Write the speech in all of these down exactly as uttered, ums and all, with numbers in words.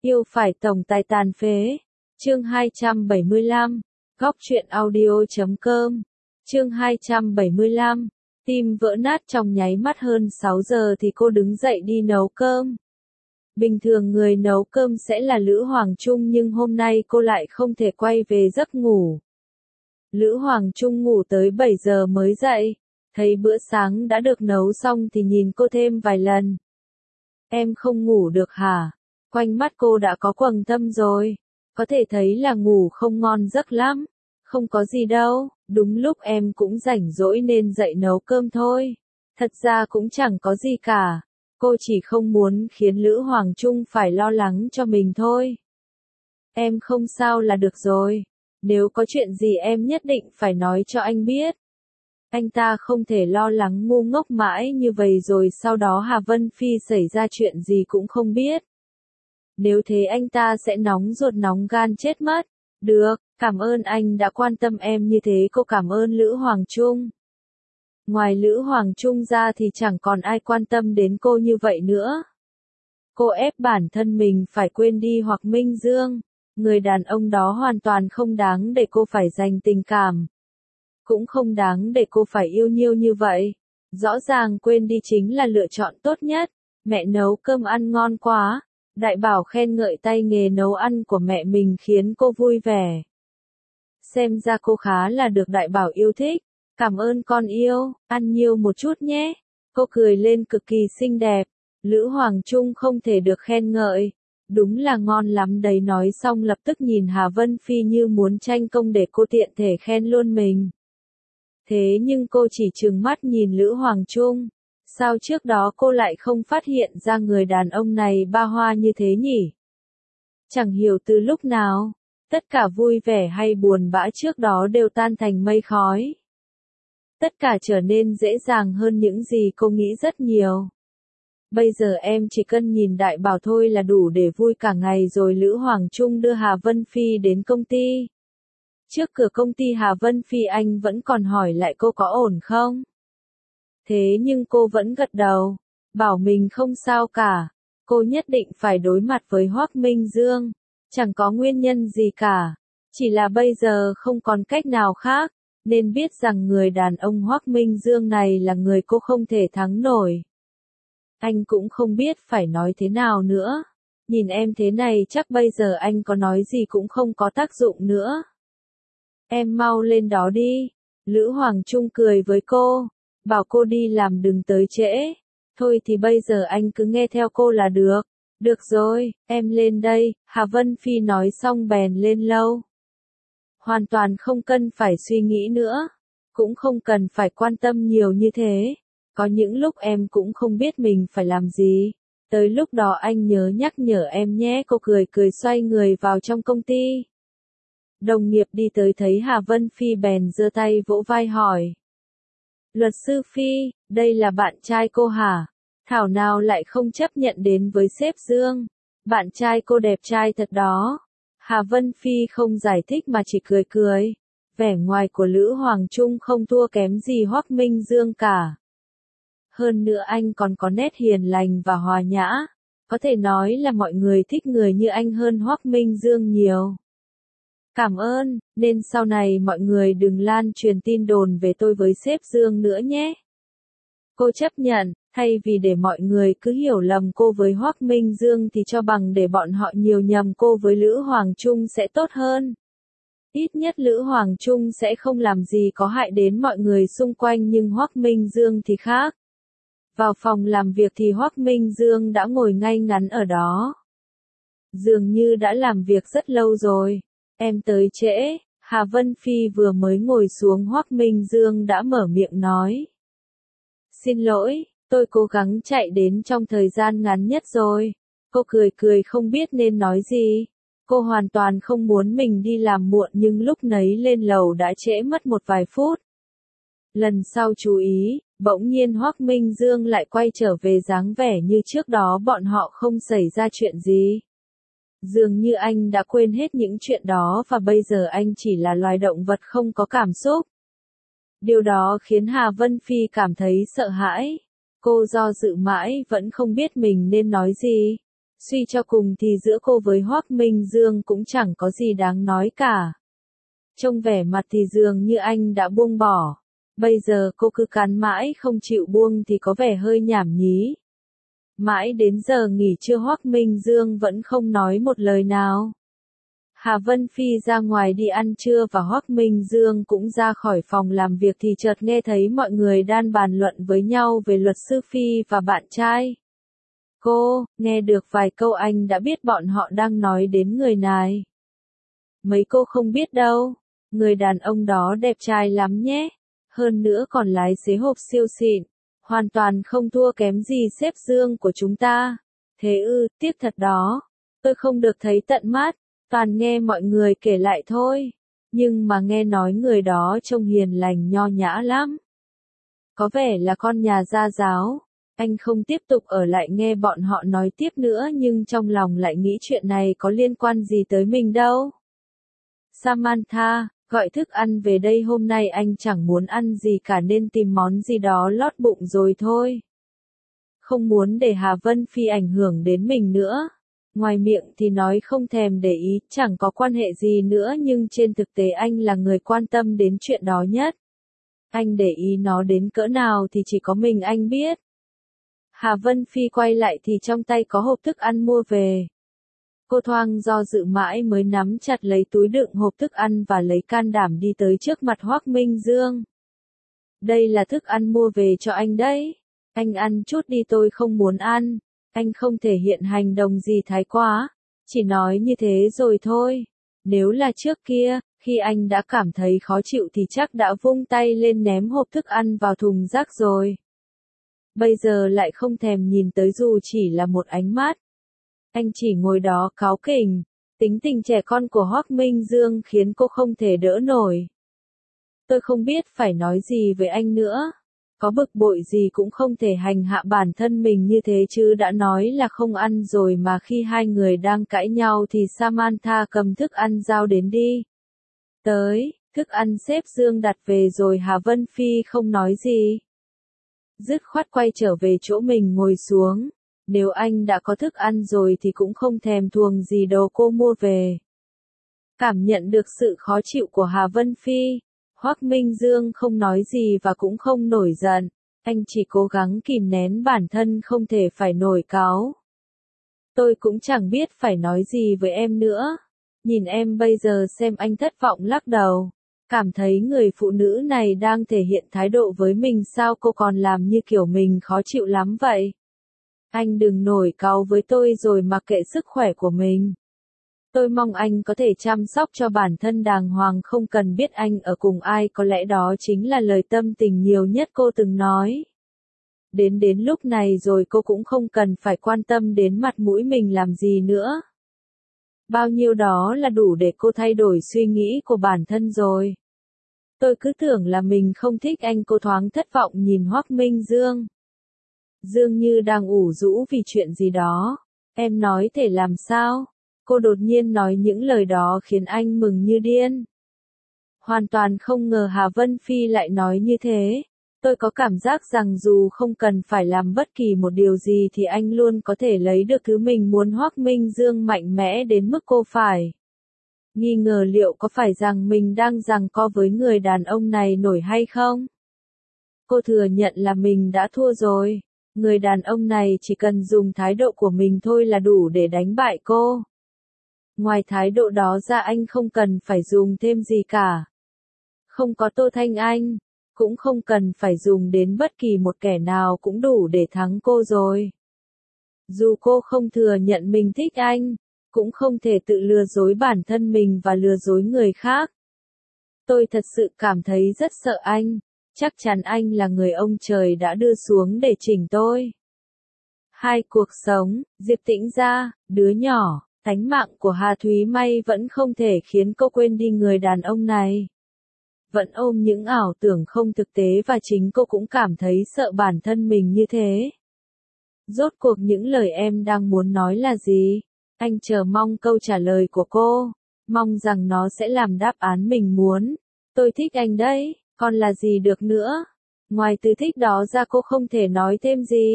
Yêu phải tổng tài tàn phế. Chương hai trăm bảy mươi lăm. Góc truyện audio chấm com. Chương hai trăm bảy mươi lăm. Tim vỡ nát trong nháy mắt. Hơn sáu giờ thì cô đứng dậy đi nấu cơm. Bình thường người nấu cơm sẽ là Lữ Hoàng Trung, nhưng hôm nay cô lại không thể quay về giấc ngủ. Lữ Hoàng Trung ngủ tới bảy giờ mới dậy, thấy bữa sáng đã được nấu xong thì nhìn cô thêm vài lần. Em không ngủ được hả? Quanh mắt cô đã có quầng thâm rồi, có thể thấy là ngủ không ngon giấc lắm. Không có gì đâu, đúng lúc em cũng rảnh rỗi nên dậy nấu cơm thôi. Thật ra cũng chẳng có gì cả, cô chỉ không muốn khiến Lữ Hoàng Trung phải lo lắng cho mình thôi. Em không sao là được rồi, nếu có chuyện gì em nhất định phải nói cho anh biết. Anh ta không thể lo lắng ngu ngốc mãi như vậy rồi sau đó Hà Vân Phi xảy ra chuyện gì cũng không biết. Nếu thế anh ta sẽ nóng ruột nóng gan chết mất. Được, cảm ơn anh đã quan tâm em như thế. Cô cảm ơn Lữ Hoàng Trung. Ngoài Lữ Hoàng Trung ra thì chẳng còn ai quan tâm đến cô như vậy nữa. Cô ép bản thân mình phải quên đi Hoặc Minh Dương. Người đàn ông đó hoàn toàn không đáng để cô phải dành tình cảm. Cũng không đáng để cô phải yêu nhiêu như vậy. Rõ ràng quên đi chính là lựa chọn tốt nhất. Mẹ nấu cơm ăn ngon quá. Đại Bảo khen ngợi tay nghề nấu ăn của mẹ mình khiến cô vui vẻ. Xem ra cô khá là được Đại Bảo yêu thích. Cảm ơn con yêu, ăn nhiều một chút nhé. Cô cười lên cực kỳ xinh đẹp. Lữ Hoàng Trung không thể được khen ngợi. Đúng là ngon lắm đấy. Nói xong lập tức nhìn Hà Vân Phi như muốn tranh công để cô tiện thể khen luôn mình. Thế nhưng cô chỉ trừng mắt nhìn Lữ Hoàng Trung. Sao trước đó cô lại không phát hiện ra người đàn ông này ba hoa như thế nhỉ? Chẳng hiểu từ lúc nào, tất cả vui vẻ hay buồn bã trước đó đều tan thành mây khói. Tất cả trở nên dễ dàng hơn những gì cô nghĩ rất nhiều. Bây giờ em chỉ cần nhìn Đại Bảo thôi là đủ để vui cả ngày rồi. Lữ Hoàng Trung đưa Hà Vân Phi đến công ty. Trước cửa công ty Hà Vân Phi anh vẫn còn hỏi lại cô có ổn không? Thế nhưng cô vẫn gật đầu, bảo mình không sao cả. Cô nhất định phải đối mặt với Hoắc Minh Dương. Chẳng có nguyên nhân gì cả. Chỉ là bây giờ không còn cách nào khác. Nên biết rằng người đàn ông Hoắc Minh Dương này là người cô không thể thắng nổi. Anh cũng không biết phải nói thế nào nữa. Nhìn em thế này chắc bây giờ anh có nói gì cũng không có tác dụng nữa. Em mau lên đó đi. Lữ Hoàng Trung cười với cô. Bảo cô đi làm đừng tới trễ. Thôi thì bây giờ anh cứ nghe theo cô là được. Được rồi, em lên đây. Hà Vân Phi nói xong bèn lên lâu. Hoàn toàn không cần phải suy nghĩ nữa. Cũng không cần phải quan tâm nhiều như thế. Có những lúc em cũng không biết mình phải làm gì. Tới lúc đó anh nhớ nhắc nhở em nhé. Cô cười cười xoay người vào trong công ty. Đồng nghiệp đi tới thấy Hà Vân Phi bèn giơ tay vỗ vai hỏi. Luật sư Phi, đây là bạn trai cô hả? Thảo nào lại không chấp nhận đến với sếp Dương. Bạn trai cô đẹp trai thật đó. Hà Vân Phi không giải thích mà chỉ cười cười. Vẻ ngoài của Lữ Hoàng Trung không thua kém gì Hoắc Minh Dương cả. Hơn nữa anh còn có nét hiền lành và hòa nhã. Có thể nói là mọi người thích người như anh hơn Hoắc Minh Dương nhiều. Cảm ơn, nên sau này mọi người đừng lan truyền tin đồn về tôi với sếp Dương nữa nhé. Cô chấp nhận, thay vì để mọi người cứ hiểu lầm cô với Hoắc Minh Dương thì cho bằng để bọn họ nhiều nhầm cô với Lữ Hoàng Trung sẽ tốt hơn. Ít nhất Lữ Hoàng Trung sẽ không làm gì có hại đến mọi người xung quanh, nhưng Hoắc Minh Dương thì khác. Vào phòng làm việc thì Hoắc Minh Dương đã ngồi ngay ngắn ở đó. Dường như đã làm việc rất lâu rồi. Em tới trễ. Hà Vân Phi vừa mới ngồi xuống Hoắc Minh Dương đã mở miệng nói. Xin lỗi, tôi cố gắng chạy đến trong thời gian ngắn nhất rồi. Cô cười cười không biết nên nói gì. Cô hoàn toàn không muốn mình đi làm muộn nhưng lúc nấy lên lầu đã trễ mất một vài phút. Lần sau chú ý, bỗng nhiên Hoắc Minh Dương lại quay trở về dáng vẻ như trước đó bọn họ không xảy ra chuyện gì. Dường như anh đã quên hết những chuyện đó và bây giờ anh chỉ là loài động vật không có cảm xúc. Điều đó khiến Hà Vân Phi cảm thấy sợ hãi. Cô do dự mãi vẫn không biết mình nên nói gì. Suy cho cùng thì giữa cô với Hoắc Minh Dương cũng chẳng có gì đáng nói cả. Trông vẻ mặt thì dường như anh đã buông bỏ. Bây giờ cô cứ cắn mãi không chịu buông thì có vẻ hơi nhảm nhí. Mãi đến giờ nghỉ trưa Hoắc Minh Dương vẫn không nói một lời nào. Hà Vân Phi ra ngoài đi ăn trưa và Hoắc Minh Dương cũng ra khỏi phòng làm việc thì chợt nghe thấy mọi người đang bàn luận với nhau về luật sư Phi và bạn trai. Cô, nghe được vài câu anh đã biết bọn họ đang nói đến người này. Mấy cô không biết đâu, người đàn ông đó đẹp trai lắm nhé, hơn nữa còn lái xế hộp siêu xịn, hoàn toàn không thua kém gì sếp Dương của chúng ta. Thế ư, tiếc thật đó, tôi không được thấy tận mắt, toàn nghe mọi người kể lại thôi, nhưng mà nghe nói người đó trông hiền lành nho nhã lắm. Có vẻ là con nhà gia giáo. Anh không tiếp tục ở lại nghe bọn họ nói tiếp nữa nhưng trong lòng lại nghĩ chuyện này có liên quan gì tới mình đâu. Samantha, gọi thức ăn về đây, hôm nay anh chẳng muốn ăn gì cả nên tìm món gì đó lót bụng rồi thôi. Không muốn để Hà Vân Phi ảnh hưởng đến mình nữa. Ngoài miệng thì nói không thèm để ý, chẳng có quan hệ gì nữa nhưng trên thực tế anh là người quan tâm đến chuyện đó nhất. Anh để ý nó đến cỡ nào thì chỉ có mình anh biết. Hà Vân Phi quay lại thì trong tay có hộp thức ăn mua về. Cô thoáng do dự mãi mới nắm chặt lấy túi đựng hộp thức ăn và lấy can đảm đi tới trước mặt Hoắc Minh Dương. Đây là thức ăn mua về cho anh đấy. Anh ăn chút đi, tôi không muốn ăn. Anh không thể hiện hành động gì thái quá. Chỉ nói như thế rồi thôi. Nếu là trước kia, khi anh đã cảm thấy khó chịu thì chắc đã vung tay lên ném hộp thức ăn vào thùng rác rồi. Bây giờ lại không thèm nhìn tới dù chỉ là một ánh mắt. Anh chỉ ngồi đó cáu kỉnh. Tính tình trẻ con của Hoắc Minh Dương khiến cô không thể đỡ nổi. Tôi không biết phải nói gì với anh nữa. Có bực bội gì cũng không thể hành hạ bản thân mình như thế chứ, đã nói là không ăn rồi mà. Khi hai người đang cãi nhau thì Samantha cầm thức ăn giao đến đi. Tới, thức ăn sếp Dương đặt về rồi. Hà Vân Phi không nói gì. Dứt khoát quay trở về chỗ mình ngồi xuống. Nếu anh đã có thức ăn rồi thì cũng không thèm thuồng gì đồ cô mua về. Cảm nhận được sự khó chịu của Hà Vân Phi, Hoắc Minh Dương không nói gì và cũng không nổi giận. Anh chỉ cố gắng kìm nén bản thân không thể phải nổi cáu. Tôi cũng chẳng biết phải nói gì với em nữa. Nhìn em bây giờ xem, anh thất vọng lắc đầu. Cảm thấy người phụ nữ này đang thể hiện thái độ với mình, sao cô còn làm như kiểu mình khó chịu lắm vậy? Anh đừng nổi cáu với tôi rồi mặc kệ sức khỏe của mình. Tôi mong anh có thể chăm sóc cho bản thân đàng hoàng, không cần biết anh ở cùng ai, có lẽ đó chính là lời tâm tình nhiều nhất cô từng nói. Đến đến lúc này rồi cô cũng không cần phải quan tâm đến mặt mũi mình làm gì nữa. Bao nhiêu đó là đủ để cô thay đổi suy nghĩ của bản thân rồi. Tôi cứ tưởng là mình không thích anh. Cô thoáng thất vọng nhìn Hoắc Minh Dương. Dương như đang ủ rũ vì chuyện gì đó. Em nói thể làm sao? Cô đột nhiên nói những lời đó khiến anh mừng như điên. Hoàn toàn không ngờ Hà Vân Phi lại nói như thế. Tôi có cảm giác rằng dù không cần phải làm bất kỳ một điều gì thì anh luôn có thể lấy được thứ mình muốn. Hoắc Minh Dương mạnh mẽ đến mức cô phải nghi ngờ liệu có phải rằng mình đang giằng co với người đàn ông này nổi hay không. Cô thừa nhận là mình đã thua rồi. Người đàn ông này chỉ cần dùng thái độ của mình thôi là đủ để đánh bại cô. Ngoài thái độ đó ra anh không cần phải dùng thêm gì cả. Không có Tô Thanh Anh, cũng không cần phải dùng đến bất kỳ một kẻ nào cũng đủ để thắng cô rồi. Dù cô không thừa nhận mình thích anh, cũng không thể tự lừa dối bản thân mình và lừa dối người khác. Tôi thật sự cảm thấy rất sợ anh. Chắc chắn anh là người ông trời đã đưa xuống để chỉnh tôi. Hai cuộc sống, Diệp Tĩnh Gia, đứa nhỏ, tánh mạng của Hà Thúy May vẫn không thể khiến cô quên đi người đàn ông này. Vẫn ôm những ảo tưởng không thực tế và chính cô cũng cảm thấy sợ bản thân mình như thế. Rốt cuộc những lời em đang muốn nói là gì? Anh chờ mong câu trả lời của cô, mong rằng nó sẽ làm đáp án mình muốn. Tôi thích anh đấy, còn là gì được nữa? Ngoài từ thích đó ra cô không thể nói thêm gì.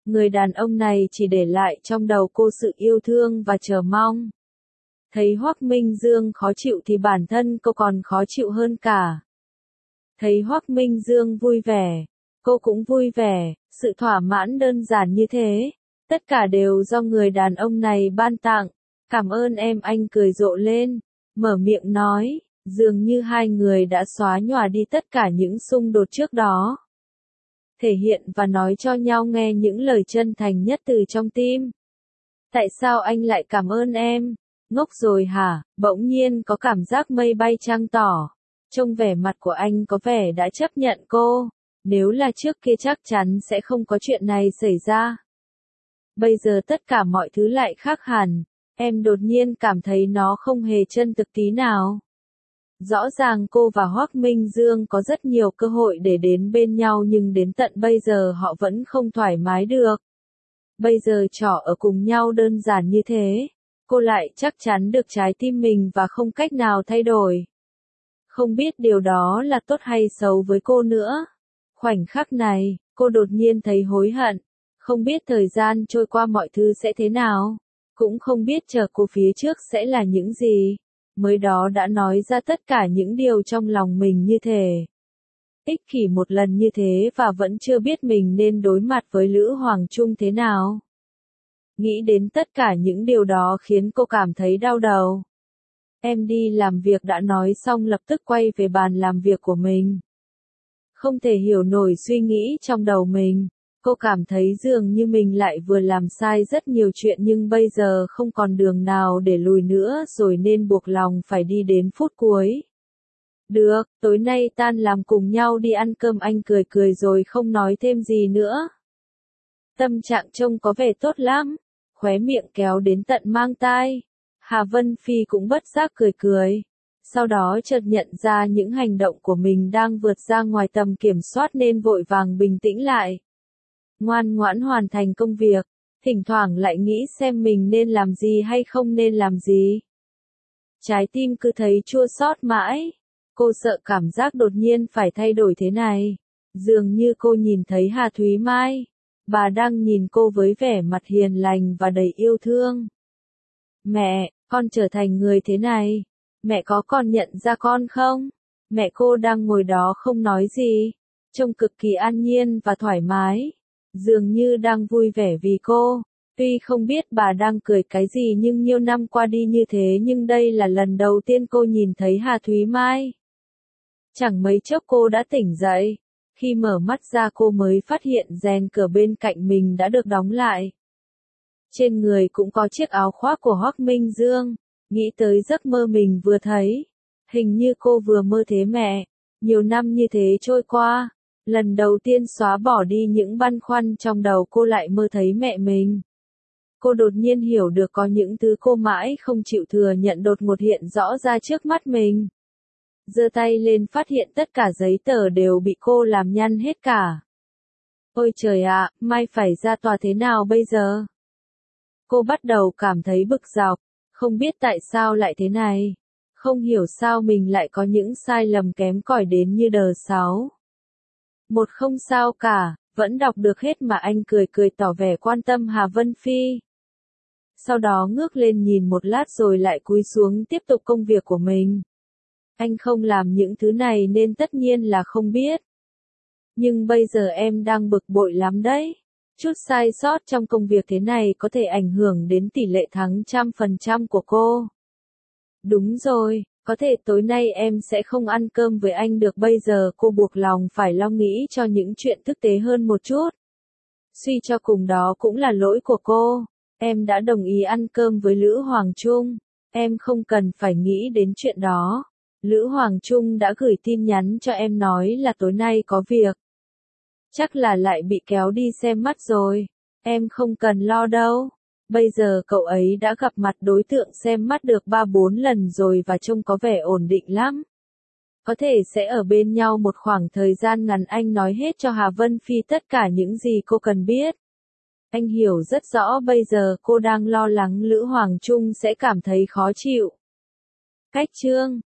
Người đàn ông này chỉ để lại trong đầu cô sự yêu thương và chờ mong. Thấy Hoắc Minh Dương khó chịu thì bản thân cô còn khó chịu hơn cả. Thấy Hoắc Minh Dương vui vẻ, cô cũng vui vẻ, sự thỏa mãn đơn giản như thế. Tất cả đều do người đàn ông này ban tặng. Cảm ơn em, anh cười rộ lên, mở miệng nói, dường như hai người đã xóa nhòa đi tất cả những xung đột trước đó. Thể hiện và nói cho nhau nghe những lời chân thành nhất từ trong tim. Tại sao anh lại cảm ơn em? Ngốc rồi hả? Bỗng nhiên có cảm giác mây bay trăng tỏ. Trông vẻ mặt của anh có vẻ đã chấp nhận cô. Nếu là trước kia chắc chắn sẽ không có chuyện này xảy ra. Bây giờ tất cả mọi thứ lại khác hẳn. Em đột nhiên cảm thấy nó không hề chân thực tí nào. Rõ ràng cô và Hoắc Minh Dương có rất nhiều cơ hội để đến bên nhau nhưng đến tận bây giờ họ vẫn không thoải mái được. Bây giờ trò ở cùng nhau đơn giản như thế, cô lại chắc chắn được trái tim mình và không cách nào thay đổi. Không biết điều đó là tốt hay xấu với cô nữa. Khoảnh khắc này, cô đột nhiên thấy hối hận, không biết thời gian trôi qua mọi thứ sẽ thế nào, cũng không biết chờ cô phía trước sẽ là những gì. Mới đó đã nói ra tất cả những điều trong lòng mình như thế. Ích kỷ một lần như thế và vẫn chưa biết mình nên đối mặt với Lữ Hoàng Trung thế nào. Nghĩ đến tất cả những điều đó khiến cô cảm thấy đau đầu. Em đi làm việc đã nói xong lập tức quay về bàn làm việc của mình. Không thể hiểu nổi suy nghĩ trong đầu mình. Cô cảm thấy dường như mình lại vừa làm sai rất nhiều chuyện nhưng bây giờ không còn đường nào để lùi nữa rồi nên buộc lòng phải đi đến phút cuối. Được, tối nay tan làm cùng nhau đi ăn cơm, anh cười cười rồi không nói thêm gì nữa. Tâm trạng trông có vẻ tốt lắm, khóe miệng kéo đến tận mang tai. Hà Vân Phi cũng bất giác cười cười. Sau đó chợt nhận ra những hành động của mình đang vượt ra ngoài tầm kiểm soát nên vội vàng bình tĩnh lại. Ngoan ngoãn hoàn thành công việc, thỉnh thoảng lại nghĩ xem mình nên làm gì hay không nên làm gì. Trái tim cứ thấy chua xót mãi, cô sợ cảm giác đột nhiên phải thay đổi thế này. Dường như cô nhìn thấy Hà Thúy Mai, bà đang nhìn cô với vẻ mặt hiền lành và đầy yêu thương. Mẹ, con trở thành người thế này, mẹ có còn nhận ra con không? Mẹ cô đang ngồi đó không nói gì, trông cực kỳ an nhiên và thoải mái. Dường như đang vui vẻ vì cô, tuy không biết bà đang cười cái gì nhưng nhiều năm qua đi như thế nhưng đây là lần đầu tiên cô nhìn thấy Hà Thúy Mai. Chẳng mấy chốc cô đã tỉnh dậy, khi mở mắt ra cô mới phát hiện rèn cửa bên cạnh mình đã được đóng lại. Trên người cũng có chiếc áo khoác của Hoắc Minh Dương, nghĩ tới giấc mơ mình vừa thấy. Hình như cô vừa mơ thế mẹ, nhiều năm như thế trôi qua. Lần đầu tiên xóa bỏ đi những băn khoăn trong đầu cô lại mơ thấy mẹ mình. Cô đột nhiên hiểu được có những thứ cô mãi không chịu thừa nhận đột ngột hiện rõ ra trước mắt mình. Giơ tay lên phát hiện tất cả giấy tờ đều bị cô làm nhăn hết cả. Ôi trời ạ, mai phải ra tòa thế nào bây giờ? Cô bắt đầu cảm thấy bực dọc, không biết tại sao lại thế này. Không hiểu sao mình lại có những sai lầm kém cỏi đến như đờ sáu. Một không sao cả, vẫn đọc được hết mà, anh cười cười tỏ vẻ quan tâm Hà Vân Phi. Sau đó ngước lên nhìn một lát rồi lại cúi xuống tiếp tục công việc của mình. Anh không làm những thứ này nên tất nhiên là không biết. Nhưng bây giờ em đang bực bội lắm đấy. Chút sai sót trong công việc thế này có thể ảnh hưởng đến tỷ lệ thắng trăm phần trăm của cô. Đúng rồi. Có thể tối nay em sẽ không ăn cơm với anh được, bây giờ cô buộc lòng phải lo nghĩ cho những chuyện thực tế hơn một chút. Suy cho cùng đó cũng là lỗi của cô. Em đã đồng ý ăn cơm với Lữ Hoàng Trung. Em không cần phải nghĩ đến chuyện đó. Lữ Hoàng Trung đã gửi tin nhắn cho em nói là tối nay có việc. Chắc là lại bị kéo đi xem mắt rồi. Em không cần lo đâu. Bây giờ cậu ấy đã gặp mặt đối tượng xem mắt được ba bốn lần rồi và trông có vẻ ổn định lắm. Có thể sẽ ở bên nhau một khoảng thời gian ngắn, anh nói hết cho Hà Vân Phi tất cả những gì cô cần biết. Anh hiểu rất rõ bây giờ cô đang lo lắng Lữ Hoàng Trung sẽ cảm thấy khó chịu. Cách chương